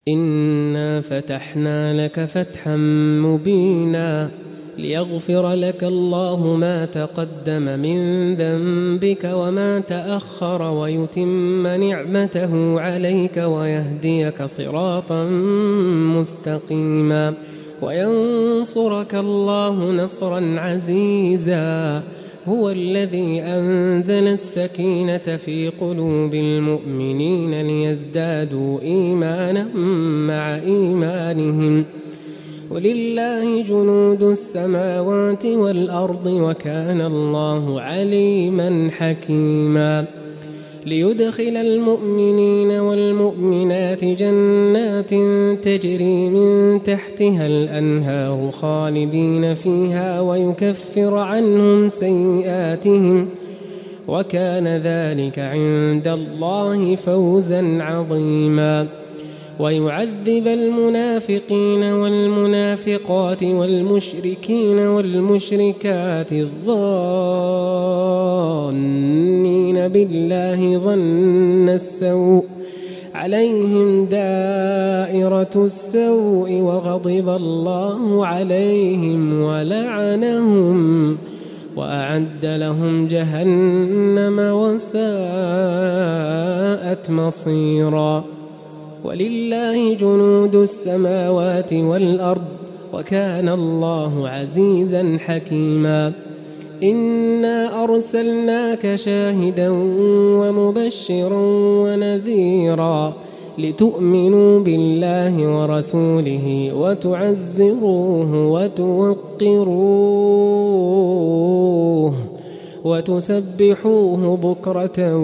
إنا فتحنا لك فتحا مبينا ليغفر لك الله ما تقدم من ذنبك وما تأخر ويتم نعمته عليك ويهديك صراطا مستقيما وينصرك الله نصرا عزيزا. هو الذي أنزل السكينة في قلوب المؤمنين ليزدادوا إيمانا مع إيمانهم ولله جنود السماوات والأرض وكان الله عليما حكيما. ليدخل المؤمنين والمؤمنات جنات تجري من تحتها الأنهار خالدين فيها ويكفر عنهم سيئاتهم وكان ذلك عند الله فوزا عظيما. ويعذب المنافقين والمنافقات والمشركين والمشركات الظانين بالله ظن السوء عليهم دائرة السوء وغضب الله عليهم ولعنهم وأعد لهم جهنم وساءت مصيرا. ولله جنود السماوات والأرض وكان الله عزيزا حكيما. إنا أرسلناك شاهدا ومبشرا ونذيرا لتؤمنوا بالله ورسوله وتعزروه وتوقروه وتسبحوه بكرة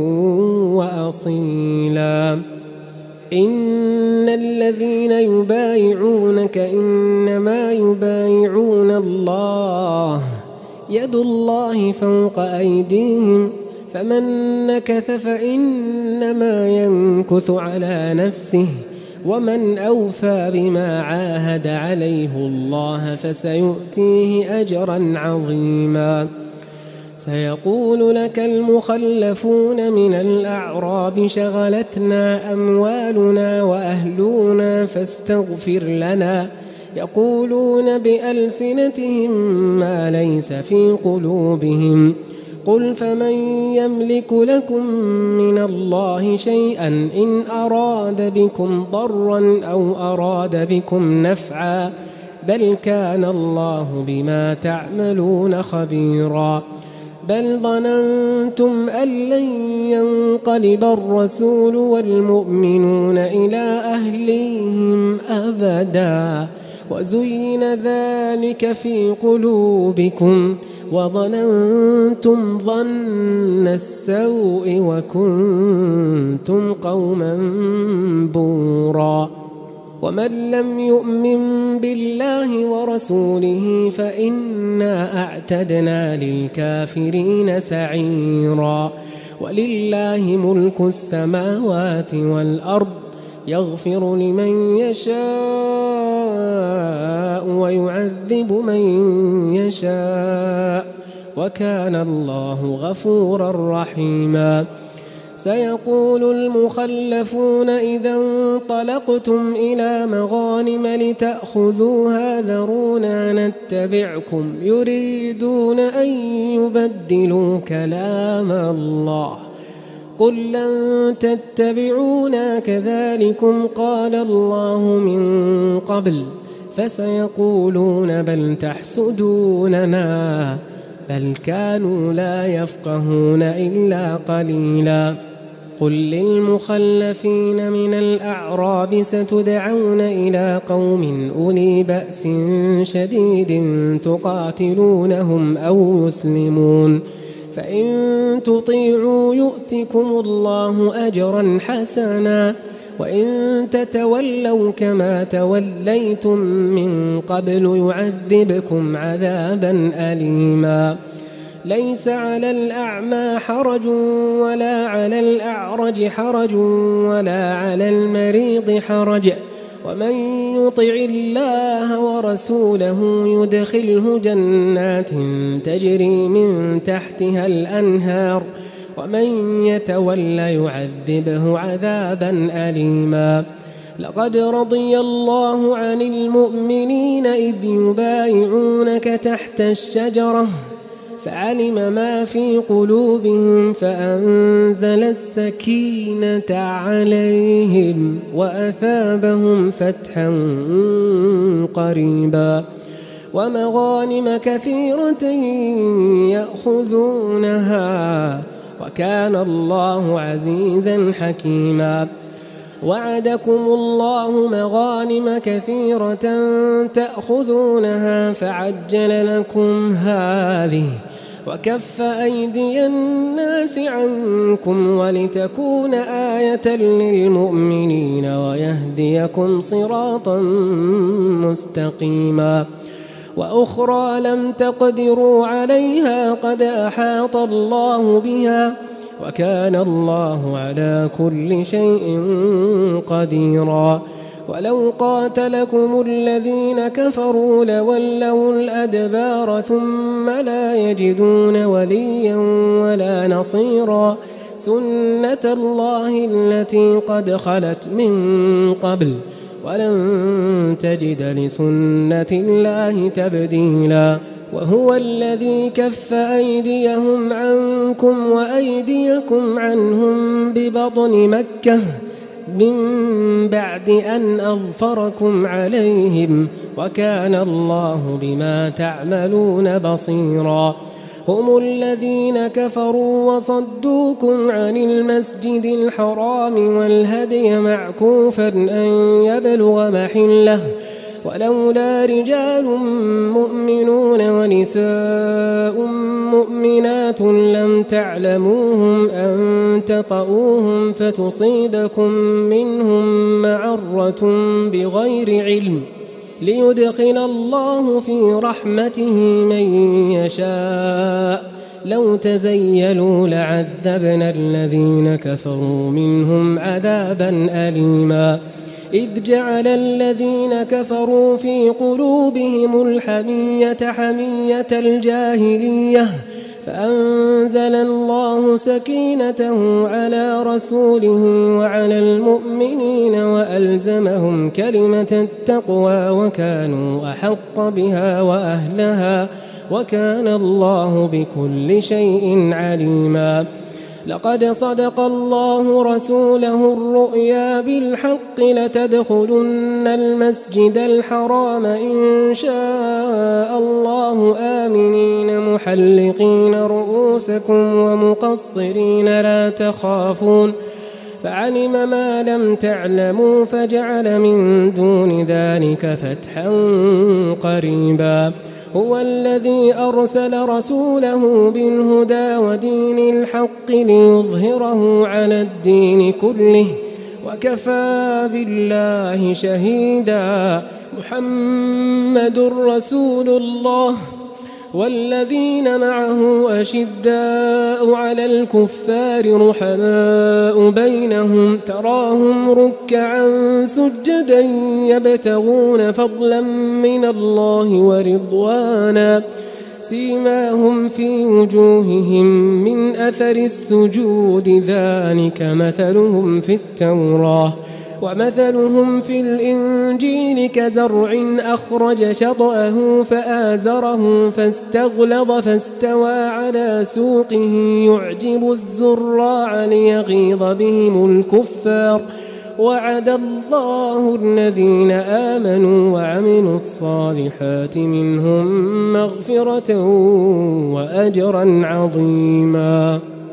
وأصيلا. إن الذين يبايعونك إنما يبايعون الله يد الله فوق أيديهم فمن نكث فإنما ينكث على نفسه ومن أوفى بما عاهد عليه الله فسيؤتيه أجرا عظيما. سيقول لك المخلفون من الأعراب شغلتنا أموالنا وأهلنا فاستغفر لنا يقولون بألسنتهم ما ليس في قلوبهم قل فمن يملك لكم من الله شيئا إن أراد بكم ضرا أو أراد بكم نفعا بل كان الله بما تعملون خبيرا. بل ظننتم أن لن ينقلب الرسول والمؤمنون إلى أهليهم أبدا وزين ذلك في قلوبكم وظننتم ظن السوء وكنتم قوما بورا. ومن لم يؤمن بالله ورسوله فإنا أعتدنا للكافرين سعيرا. ولله ملك السماوات والأرض يغفر لمن يشاء ويعذب من يشاء وكان الله غفورا رحيما. سيقول المخلفون إذا انطلقتم إلى مغانم لتأخذوها ذرونا نتبعكم يريدون أن يبدلوا كلام الله قل لن تتبعونا كذلكم قال الله من قبل فسيقولون بل تحسدوننا بل كانوا لا يفقهون إلا قليلا. قل للمخلفين من الأعراب ستدعون إلى قوم أولي بأس شديد تقاتلونهم أو يسلمون فإن تطيعوا يؤتكم الله أجرا حسنا وإن تتولوا كما توليتم من قبل يعذبكم عذابا أليما. ليس على الأعمى حرج ولا على الأعرج حرج ولا على المريض حرج ومن يطع الله ورسوله يدخله جنات تجري من تحتها الأنهار ومن يتول يعذبه عذابا أليما. لقد رضي الله عن المؤمنين إذ يبايعونك تحت الشجرة فعلم ما في قلوبهم فأنزل السكينة عليهم وأثابهم فتحا قريبا ومغانم كثيرة يأخذونها وكان الله عزيزا حكيما وعدكم الله مغانم كثيرة تأخذونها فعجل لكم هذه وكف أيدي الناس عنكم ولتكون آية للمؤمنين ويهديكم صراطا مستقيما وأخرى لم تقدروا عليها قد أحاط الله بها وكان الله على كل شيء قديرا ولو قاتلكم الذين كفروا لولوا الأدبار ثم لا يجدون وليا ولا نصيرا سنة الله التي قد خلت من قبل ولن تجد لسنة الله تبديلا وهو الذي كف أيديهم عنكم وأيديكم عنهم ببطن مكة من بعد أن أظفركم عليهم وكان الله بما تعملون بصيرا هم الذين كفروا وصدوكم عن المسجد الحرام والهدي معكوفا أن يبلغ محله ولولا رجال مؤمنون ونساء مؤمنات لم تعلموهم أن تطؤوهم فتصيبكم منهم معرة بغير علم ليدخل الله في رحمته من يشاء لو تزيلوا لعذبنا الذين كفروا منهم عذابا أليما إذ جعل الذين كفروا في قلوبهم الحمية حمية الجاهلية فأنزل الله سكينته على رسوله وعلى المؤمنين وألزمهم كلمة التقوى وكانوا أحق بها وأهلها وكان الله بكل شيء عليما لقد صدق الله رسوله الرؤيا بالحق لتدخلن المسجد الحرام إن شاء الله آمنين محلقين رؤوسكم ومقصرين لا تخافون فعلم ما لم تعلموا فجعل من دون ذلك فتحا قريبا هو الذي أرسل رسوله بالهدى ودين الحق ليظهره على الدين كله وكفى بالله شهيدا محمد رسول الله والذين معه أشداء على الكفار رحماء بينهم تراهم ركعا سجدا يبتغون فضلا من الله ورضوانا سيماهم في وجوههم من أثر السجود ذلك مثلهم في التوراة ومثلهم في الإنجيل كزرع أخرج شطأه فآزره فاستغلظ فاستوى على سوقه يعجب الزراع ليغيظ بهم الكفار وعد الله الذين آمنوا وعملوا الصالحات منهم مغفرة وأجرا عظيما.